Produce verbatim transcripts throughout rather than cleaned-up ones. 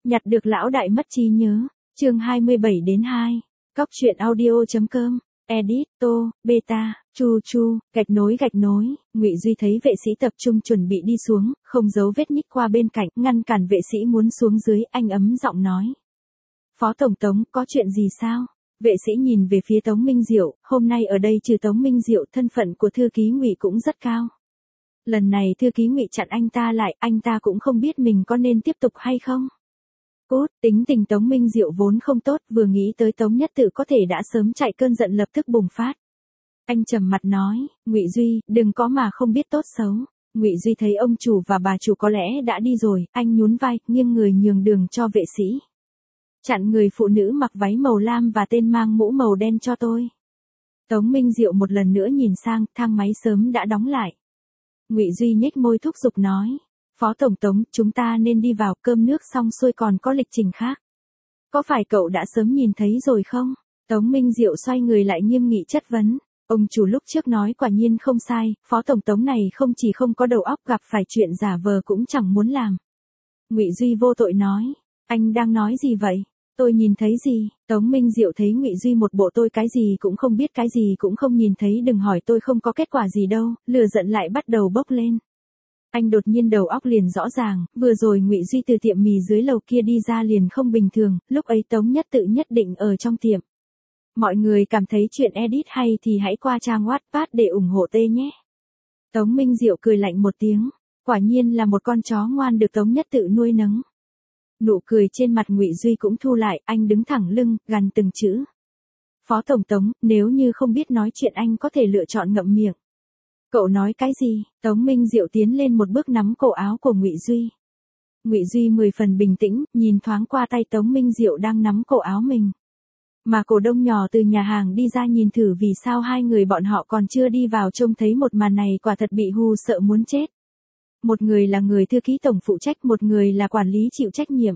Nhặt được lão đại mất trí nhớ. Chương hai mươi bảy đến hai. Cóc truyện audio.com. Edit, Tô, Beta, Chu Chu, gạch nối gạch nối. Ngụy Duy thấy vệ sĩ tập trung chuẩn bị đi xuống, không giấu vết nhích qua bên cạnh, ngăn cản vệ sĩ muốn xuống dưới, anh ấm giọng nói. Phó Tổng Tống, có chuyện gì sao? Vệ sĩ nhìn về phía Tống Minh Diệu, hôm nay ở đây trừ Tống Minh Diệu, thân phận của thư ký Ngụy cũng rất cao. Lần này thư ký Ngụy chặn anh ta lại, anh ta cũng không biết mình có nên tiếp tục hay không. Cút, tính tình Tống Minh Diệu vốn không tốt, vừa nghĩ tới Tống Nhất Tự có thể đã sớm chạy, cơn giận lập tức bùng phát. Anh trầm mặt nói, Ngụy Duy, đừng có mà không biết tốt xấu. Ngụy Duy thấy ông chủ và bà chủ có lẽ đã đi rồi, anh nhún vai, nghiêng người nhường đường cho vệ sĩ. Chặn người phụ nữ mặc váy màu lam và tên mang mũ màu đen cho tôi. Tống Minh Diệu một lần nữa nhìn sang, thang máy sớm đã đóng lại. Ngụy Duy nhếch môi thúc giục nói. Phó Tổng Tống, chúng ta nên đi vào, cơm nước xong xuôi còn có lịch trình khác. Có phải cậu đã sớm nhìn thấy rồi không? Tống Minh Diệu xoay người lại nghiêm nghị chất vấn. Ông chủ lúc trước nói quả nhiên không sai, Phó Tổng Tống này không chỉ không có đầu óc, gặp phải chuyện giả vờ cũng chẳng muốn làm. Ngụy Duy vô tội nói. Anh đang nói gì vậy? Tôi nhìn thấy gì? Tống Minh Diệu thấy Ngụy Duy một bộ tôi cái gì cũng không biết, cái gì cũng không nhìn thấy, đừng hỏi tôi không có kết quả gì đâu, lửa giận lại bắt đầu bốc lên. Anh đột nhiên đầu óc liền rõ ràng, vừa rồi Ngụy Duy từ tiệm mì dưới lầu kia đi ra liền không bình thường, lúc ấy Tống Nhất Tự nhất định ở trong tiệm. Mọi người cảm thấy chuyện edit hay thì hãy qua trang Wattpad để ủng hộ tê nhé. Tống Minh Diệu cười lạnh một tiếng, quả nhiên là một con chó ngoan được Tống Nhất Tự nuôi nấng. Nụ cười trên mặt Ngụy Duy cũng thu lại, anh đứng thẳng lưng, gằn từng chữ. Phó Tổng Tống, nếu như không biết nói chuyện anh có thể lựa chọn ngậm miệng. Cậu nói cái gì? Tống Minh Diệu tiến lên một bước nắm cổ áo của Ngụy Duy. Ngụy Duy mười phần bình tĩnh, nhìn thoáng qua tay Tống Minh Diệu đang nắm cổ áo mình. Mà cổ đông nhỏ từ nhà hàng đi ra nhìn thử vì sao hai người bọn họ còn chưa đi vào, trông thấy một màn này quả thật bị hù sợ muốn chết. Một người là người thư ký tổng phụ trách, một người là quản lý chịu trách nhiệm.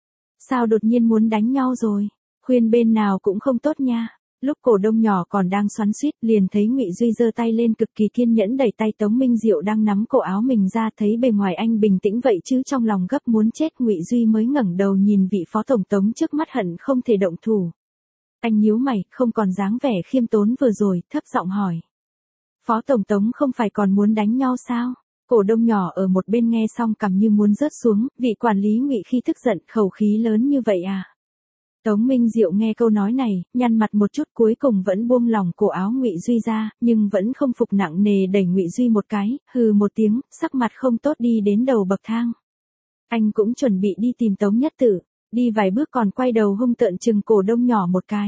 Sao đột nhiên muốn đánh nhau rồi? Khuyên bên nào cũng không tốt nha. Lúc cổ đông nhỏ còn đang xoắn xuýt, liền thấy Ngụy Duy giơ tay lên cực kỳ kiên nhẫn đẩy tay Tống Minh Diệu đang nắm cổ áo mình ra, thấy bề ngoài anh bình tĩnh vậy chứ trong lòng gấp muốn chết, Ngụy Duy mới ngẩng đầu nhìn vị Phó Tổng Tống trước mắt hận không thể động thủ. Anh nhíu mày, không còn dáng vẻ khiêm tốn vừa rồi, thấp giọng hỏi. Phó Tổng Tống không phải còn muốn đánh nhau sao? Cổ đông nhỏ ở một bên nghe xong cằm như muốn rớt xuống, vị quản lý Ngụy khi tức giận, khẩu khí lớn như vậy à? Tống Minh Diệu nghe câu nói này, nhăn mặt một chút, cuối cùng vẫn buông lỏng cổ áo Ngụy Duy ra, nhưng vẫn không phục, nặng nề đẩy Ngụy Duy một cái, hừ một tiếng, sắc mặt không tốt đi đến đầu bậc thang. Anh cũng chuẩn bị đi tìm Tống Nhất Tự, đi vài bước còn quay đầu hung tợn chừng cổ đông nhỏ một cái.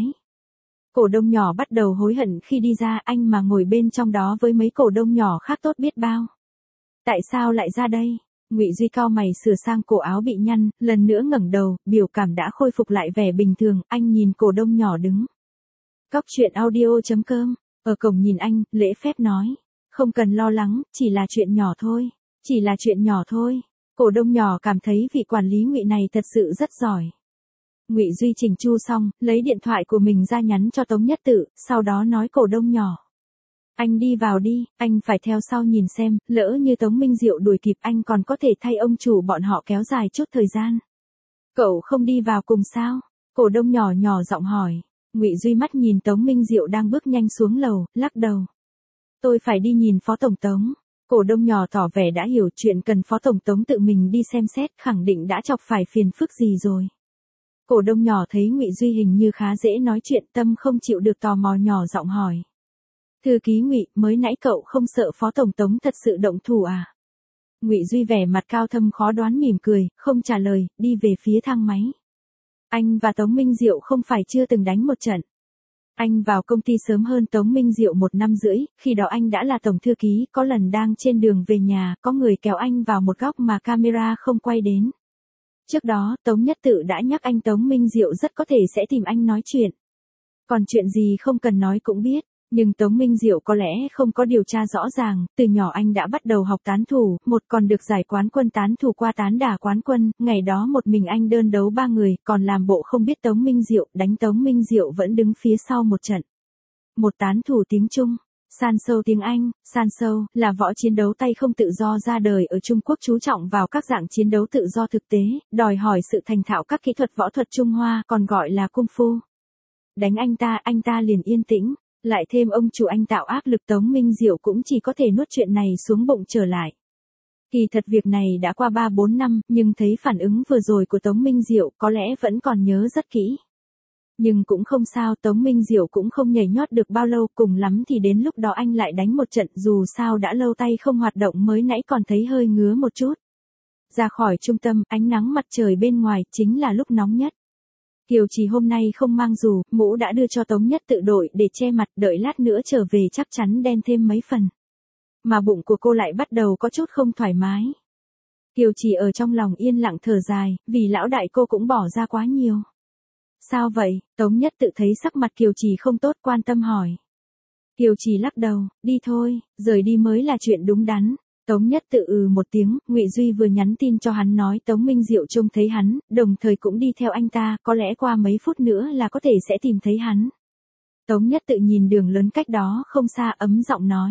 Cổ đông nhỏ bắt đầu hối hận khi đi ra, anh mà ngồi bên trong đó với mấy cổ đông nhỏ khác tốt biết bao. Tại sao lại ra đây? Ngụy Duy cau mày sửa sang cổ áo bị nhăn, lần nữa ngẩng đầu, biểu cảm đã khôi phục lại vẻ bình thường, anh nhìn cổ đông nhỏ đứng. Cóc truyện audio.com, ở cổng nhìn anh, lễ phép nói. Không cần lo lắng, chỉ là chuyện nhỏ thôi, chỉ là chuyện nhỏ thôi. Cổ đông nhỏ cảm thấy vị quản lý Ngụy này thật sự rất giỏi. Ngụy Duy chỉnh chu xong, lấy điện thoại của mình ra nhắn cho Tống Nhất Tự, sau đó nói cổ đông nhỏ. Anh đi vào đi, anh phải theo sau nhìn xem, lỡ như Tống Minh Diệu đuổi kịp anh còn có thể thay ông chủ bọn họ kéo dài chút thời gian. Cậu không đi vào cùng sao? Cổ đông nhỏ nhỏ giọng hỏi. Ngụy Duy mắt nhìn Tống Minh Diệu đang bước nhanh xuống lầu, lắc đầu. Tôi phải đi nhìn Phó Tổng Tống. Cổ đông nhỏ tỏ vẻ đã hiểu chuyện, cần Phó Tổng Tống tự mình đi xem xét, khẳng định đã chọc phải phiền phức gì rồi. Cổ đông nhỏ thấy Ngụy Duy hình như khá dễ nói chuyện, tâm không chịu được tò mò nhỏ giọng hỏi. Thư ký Ngụy, mới nãy cậu không sợ Phó Tổng Tống thật sự động thủ à? Ngụy Duy vẻ mặt cao thâm khó đoán mỉm cười, không trả lời, đi về phía thang máy. Anh và Tống Minh Diệu không phải chưa từng đánh một trận. Anh vào công ty sớm hơn Tống Minh Diệu một năm rưỡi, khi đó anh đã là tổng thư ký, có lần đang trên đường về nhà, có người kéo anh vào một góc mà camera không quay đến. Trước đó, Tống Nhất Tự đã nhắc anh Tống Minh Diệu rất có thể sẽ tìm anh nói chuyện. Còn chuyện gì không cần nói cũng biết. Nhưng Tống Minh Diệu có lẽ không có điều tra rõ ràng, từ nhỏ anh đã bắt đầu học tán thủ, một còn được giải quán quân tán thủ qua tán đả quán quân, ngày đó một mình anh đơn đấu ba người, còn làm bộ không biết Tống Minh Diệu, đánh Tống Minh Diệu vẫn đứng phía sau một trận. Một tán thủ tiếng Trung, San sâu tiếng Anh, san sâu, là võ chiến đấu tay không tự do ra đời ở Trung Quốc chú trọng vào các dạng chiến đấu tự do thực tế, đòi hỏi sự thành thạo các kỹ thuật võ thuật Trung Hoa còn gọi là Kung Fu. Đánh anh ta, anh ta liền yên tĩnh, lại thêm ông chủ anh tạo áp lực Tống Minh Diệu cũng chỉ có thể nuốt chuyện này xuống bụng trở lại. Kỳ thật việc này đã qua ba bốn năm, nhưng thấy phản ứng vừa rồi của Tống Minh Diệu có lẽ vẫn còn nhớ rất kỹ. Nhưng cũng không sao, Tống Minh Diệu cũng không nhảy nhót được bao lâu, cùng lắm thì đến lúc đó anh lại đánh một trận, dù sao đã lâu tay không hoạt động, mới nãy còn thấy hơi ngứa một chút. Ra khỏi trung tâm, ánh nắng mặt trời bên ngoài chính là lúc nóng nhất. Kiều Trì hôm nay không mang dù, mũ đã đưa cho Tống Nhất Tự đội để che mặt, đợi lát nữa trở về chắc chắn đen thêm mấy phần. Mà bụng của cô lại bắt đầu có chút không thoải mái. Kiều Trì ở trong lòng yên lặng thở dài, vì lão đại cô cũng bỏ ra quá nhiều. Sao vậy? Tống Nhất Tự thấy sắc mặt Kiều Trì không tốt, quan tâm hỏi. Kiều Trì lắc đầu, đi thôi, rời đi mới là chuyện đúng đắn. Tống Nhất Tự ừ một tiếng, Ngụy Duy vừa nhắn tin cho hắn nói Tống Minh Diệu trông thấy hắn, đồng thời cũng đi theo anh ta, có lẽ qua mấy phút nữa là có thể sẽ tìm thấy hắn. Tống Nhất Tự nhìn đường lớn cách đó không xa, ấm giọng nói.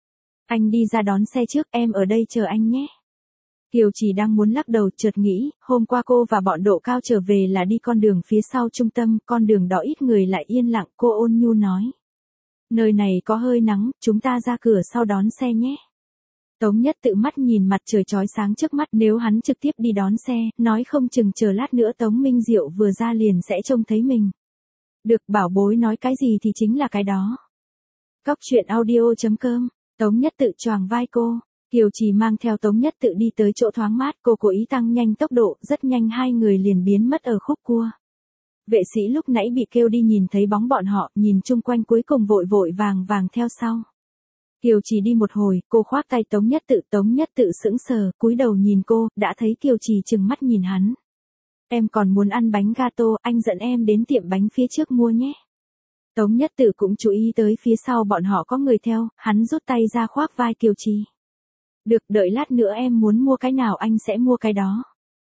Anh đi ra đón xe trước, em ở đây chờ anh nhé. Kiều Trì đang muốn lắc đầu, chợt nghĩ, hôm qua cô và bọn Độ Cao trở về là đi con đường phía sau trung tâm, con đường đó ít người lại yên lặng, cô ôn nhu nói. Nơi này có hơi nắng, chúng ta ra cửa sau đón xe nhé. Tống Nhất Tự mắt nhìn mặt trời chói sáng trước mắt, nếu hắn trực tiếp đi đón xe, nói không chừng chờ lát nữa Tống Minh Diệu vừa ra liền sẽ trông thấy mình. Được, bảo bối nói cái gì thì chính là cái đó. Cóc truyện audio chấm com, Tống Nhất Tự choàng vai cô. Kiều Trì mang theo Tống Nhất Tự đi tới chỗ thoáng mát, cô cố ý tăng nhanh tốc độ, rất nhanh hai người liền biến mất ở khúc cua. Vệ sĩ lúc nãy bị kêu đi nhìn thấy bóng bọn họ, nhìn chung quanh cuối cùng vội vội vàng vàng theo sau. Kiều Trì đi một hồi, cô khoác tay Tống Nhất Tự, Tống Nhất Tự sững sờ, cúi đầu nhìn cô, đã thấy Kiều Trì trừng mắt nhìn hắn. Em còn muốn ăn bánh gato, anh dẫn em đến tiệm bánh phía trước mua nhé. Tống Nhất Tự cũng chú ý tới phía sau bọn họ có người theo, hắn rút tay ra khoác vai Kiều Trì. Được, đợi lát nữa em muốn mua cái nào anh sẽ mua cái đó.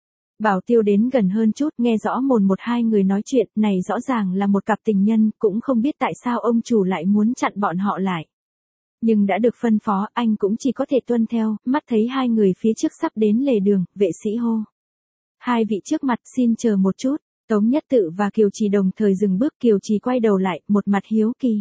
Bảo Tiêu đến gần hơn chút, nghe rõ mồn một hai người nói chuyện, này rõ ràng là một cặp tình nhân, cũng không biết tại sao ông chủ lại muốn chặn bọn họ lại. Nhưng đã được phân phó, anh cũng chỉ có thể tuân theo, mắt thấy hai người phía trước sắp đến lề đường, vệ sĩ hô. Hai vị trước mặt xin chờ một chút, Tống Nhất Tự và Kiều Trì đồng thời dừng bước, Kiều Trì quay đầu lại, một mặt hiếu kỳ.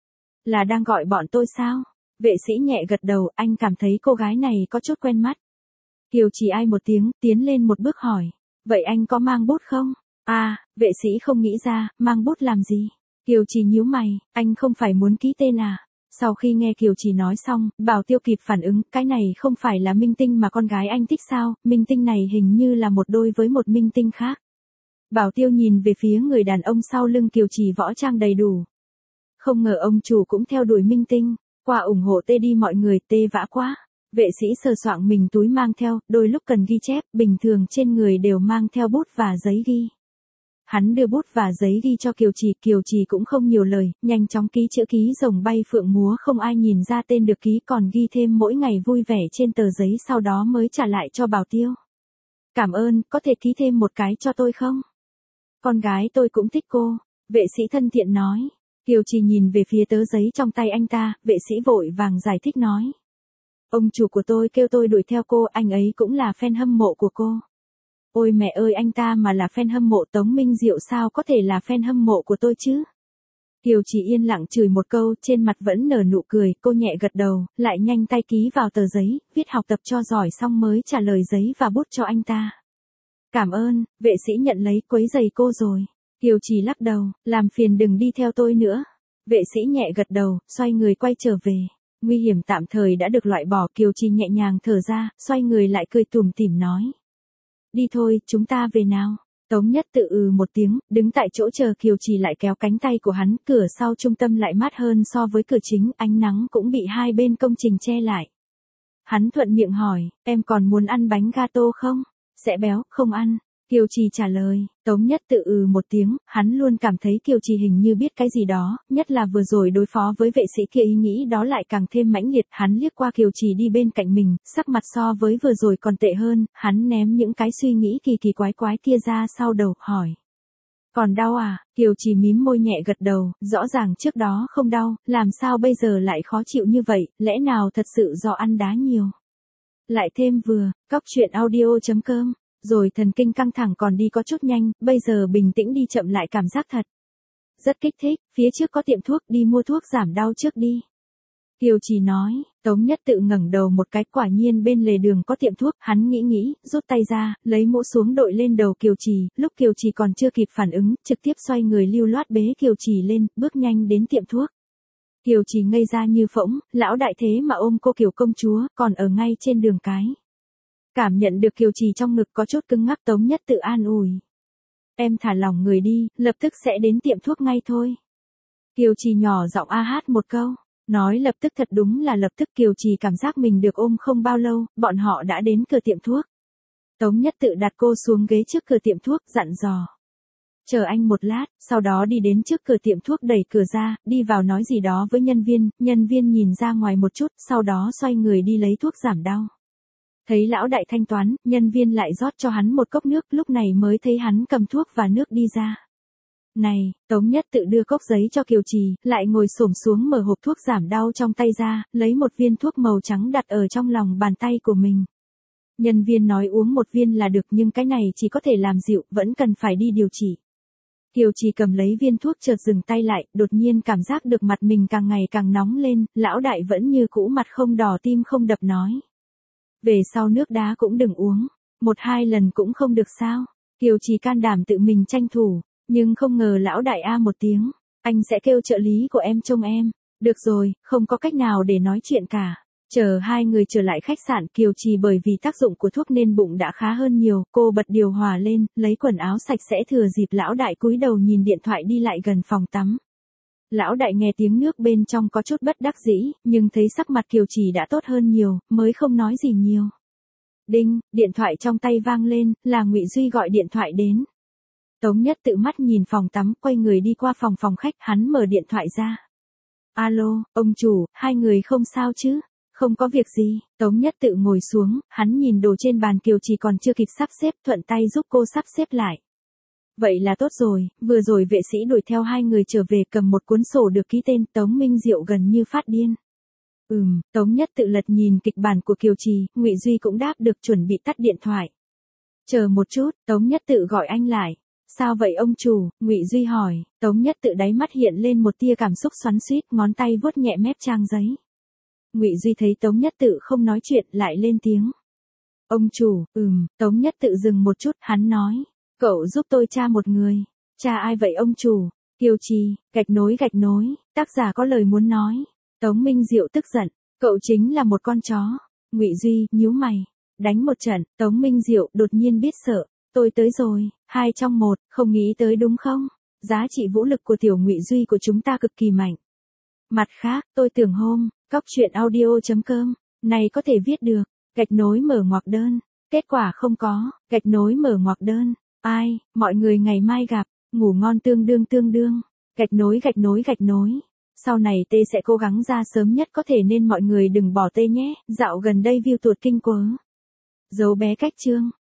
Là đang gọi bọn tôi sao? Vệ sĩ nhẹ gật đầu, anh cảm thấy cô gái này có chút quen mắt. Kiều Trì ai một tiếng, tiến lên một bước hỏi. Vậy anh có mang bút không? À, vệ sĩ không nghĩ ra, mang bút làm gì? Kiều Trì nhíu mày, anh không phải muốn ký tên à? Sau khi nghe Kiều Trì nói xong, Bảo Tiêu kịp phản ứng, cái này không phải là minh tinh mà con gái anh thích sao, minh tinh này hình như là một đôi với một minh tinh khác. Bảo Tiêu nhìn về phía người đàn ông sau lưng Kiều Trì võ trang đầy đủ. Không ngờ ông chủ cũng theo đuổi minh tinh, qua ủng hộ tê đi mọi người, tê vã quá. Vệ sĩ sờ soạng mình túi mang theo, đôi lúc cần ghi chép, bình thường trên người đều mang theo bút và giấy ghi. Hắn đưa bút và giấy ghi cho Kiều Trì, Kiều Trì cũng không nhiều lời, nhanh chóng ký chữ ký rồng bay phượng múa, không ai nhìn ra tên được ký, còn ghi thêm mỗi ngày vui vẻ trên tờ giấy, sau đó mới trả lại cho Bảo Tiêu. Cảm ơn, có thể ký thêm một cái cho tôi không? Con gái tôi cũng thích cô, vệ sĩ thân thiện nói. Kiều Trì nhìn về phía tờ giấy trong tay anh ta, vệ sĩ vội vàng giải thích nói. Ông chủ của tôi kêu tôi đuổi theo cô, anh ấy cũng là fan hâm mộ của cô. Ôi mẹ ơi, anh ta mà là fan hâm mộ Tống Minh Diệu sao có thể là fan hâm mộ của tôi chứ? Kiều Trì yên lặng chửi một câu, trên mặt vẫn nở nụ cười, cô nhẹ gật đầu, lại nhanh tay ký vào tờ giấy, viết học tập cho giỏi xong mới trả lời giấy và bút cho anh ta. Cảm ơn, vệ sĩ nhận lấy, quấy giày cô rồi. Kiều Trì lắc đầu, làm phiền đừng đi theo tôi nữa. Vệ sĩ nhẹ gật đầu, xoay người quay trở về. Nguy hiểm tạm thời đã được loại bỏ, Kiều Trì nhẹ nhàng thở ra, xoay người lại cười tủm tỉm nói. Đi thôi, chúng ta về nào. Tống Nhất Tự ừ một tiếng, đứng tại chỗ chờ Kiều Trì lại kéo cánh tay của hắn, cửa sau trung tâm lại mát hơn so với cửa chính, ánh nắng cũng bị hai bên công trình che lại. Hắn thuận miệng hỏi, em còn muốn ăn bánh gato không? Sẽ béo, không ăn. Kiều Trì trả lời, Tống Nhất Tự ừ một tiếng, hắn luôn cảm thấy Kiều Trì hình như biết cái gì đó, nhất là vừa rồi đối phó với vệ sĩ kia ý nghĩ đó lại càng thêm mãnh liệt, hắn liếc qua Kiều Trì đi bên cạnh mình, sắc mặt so với vừa rồi còn tệ hơn, hắn ném những cái suy nghĩ kỳ kỳ quái quái kia ra sau đầu, hỏi. Còn đau à? Kiều Trì mím môi nhẹ gật đầu, rõ ràng trước đó không đau, làm sao bây giờ lại khó chịu như vậy, lẽ nào thật sự do ăn đá nhiều. Lại thêm vừa, cóc truyện audio.com, rồi thần kinh căng thẳng còn đi có chút nhanh, bây giờ bình tĩnh đi chậm lại cảm giác thật. Rất kích thích, phía trước có tiệm thuốc, đi mua thuốc giảm đau trước đi. Kiều Trì nói, Tống Nhất Tự ngẩng đầu một cái, quả nhiên bên lề đường có tiệm thuốc, hắn nghĩ nghĩ, rút tay ra, lấy mũ xuống đội lên đầu Kiều Trì, lúc Kiều Trì còn chưa kịp phản ứng, trực tiếp xoay người lưu loát bế Kiều Trì lên, bước nhanh đến tiệm thuốc. Kiều Trì ngây ra như phỗng, lão đại thế mà ôm cô Kiều công chúa, còn ở ngay trên đường cái. Cảm nhận được Kiều Trì trong ngực có chút cứng ngắc, Tống Nhất Tự an ủi. Em thả lỏng người đi, lập tức sẽ đến tiệm thuốc ngay thôi. Kiều Trì nhỏ giọng a hát một câu. Nói lập tức thật đúng là lập tức. Kiều Trì cảm giác mình được ôm không bao lâu, bọn họ đã đến cửa tiệm thuốc. Tống Nhất Tự đặt cô xuống ghế trước cửa tiệm thuốc, dặn dò. Chờ anh một lát, sau đó đi đến trước cửa tiệm thuốc đẩy cửa ra, đi vào nói gì đó với nhân viên, nhân viên nhìn ra ngoài một chút, sau đó xoay người đi lấy thuốc giảm đau. Thấy lão đại thanh toán, nhân viên lại rót cho hắn một cốc nước, lúc này mới thấy hắn cầm thuốc và nước đi ra. Này, Tống Nhất Tự đưa cốc giấy cho Kiều Trì, lại ngồi xổm xuống mở hộp thuốc giảm đau trong tay ra, lấy một viên thuốc màu trắng đặt ở trong lòng bàn tay của mình. Nhân viên nói uống một viên là được, nhưng cái này chỉ có thể làm dịu, vẫn cần phải đi điều trị. Kiều Trì cầm lấy viên thuốc chợt dừng tay lại, đột nhiên cảm giác được mặt mình càng ngày càng nóng lên, lão đại vẫn như cũ mặt không đỏ tim không đập nói. Về sau nước đá cũng đừng uống, một hai lần cũng không được sao. Kiều Trì can đảm tự mình tranh thủ, nhưng không ngờ lão đại a một tiếng, anh sẽ kêu trợ lý của em trông em. Được rồi, không có cách nào để nói chuyện cả. Chờ hai người trở lại khách sạn, Kiều Trì bởi vì tác dụng của thuốc nên bụng đã khá hơn nhiều, cô bật điều hòa lên, lấy quần áo sạch sẽ thừa dịp lão đại cúi đầu nhìn điện thoại đi lại gần phòng tắm. Lão đại nghe tiếng nước bên trong có chút bất đắc dĩ, nhưng thấy sắc mặt Kiều Trì đã tốt hơn nhiều, mới không nói gì nhiều. Đinh, điện thoại trong tay vang lên, là Ngụy Duy gọi điện thoại đến. Tống Nhất Tự mắt nhìn phòng tắm, quay người đi qua phòng phòng khách, hắn mở điện thoại ra. Alo, ông chủ, hai người không sao chứ? Không có việc gì. Tống Nhất Tự ngồi xuống, hắn nhìn đồ trên bàn Kiều Trì còn chưa kịp sắp xếp, thuận tay giúp cô sắp xếp lại. Vậy là tốt rồi, vừa rồi vệ sĩ đuổi theo hai người trở về cầm một cuốn sổ được ký tên. Tống Minh Diệu gần như phát điên. Ừm, Tống Nhất Tự lật nhìn kịch bản của Kiều Trì, Ngụy Duy cũng đáp được, chuẩn bị tắt điện thoại. Chờ một chút, Tống Nhất Tự gọi anh lại. Sao vậy ông chủ? Ngụy Duy hỏi. Tống Nhất Tự đáy mắt hiện lên một tia cảm xúc xoắn xuýt, ngón tay vuốt nhẹ mép trang giấy. Ngụy Duy thấy Tống Nhất Tự không nói chuyện, lại lên tiếng. Ông chủ, ừm, Tống Nhất Tự dừng một chút, hắn nói. Cậu giúp tôi tra một người. Tra ai vậy ông chủ? Kiều Trì, gạch nối gạch nối, tác giả có lời muốn nói. Tống Minh Diệu tức giận. Cậu chính là một con chó. Ngụy Duy, nhíu mày. Đánh một trận, Tống Minh Diệu đột nhiên biết sợ. Tôi tới rồi, hai trong một, không nghĩ tới đúng không? Giá trị vũ lực của tiểu Ngụy Duy của chúng ta cực kỳ mạnh. Mặt khác, tôi tưởng hôm, cóc truyện audio.com, này có thể viết được, gạch nối mở ngoặc đơn. Kết quả không có, gạch nối mở ngoặc đơn. Ai, mọi người ngày mai gặp, ngủ ngon tương đương tương đương. Gạch nối gạch nối gạch nối. Sau này T sẽ cố gắng ra sớm nhất có thể nên mọi người đừng bỏ T nhé. Dạo gần đây view tuột kinh quớ. Dấu bé cách chương.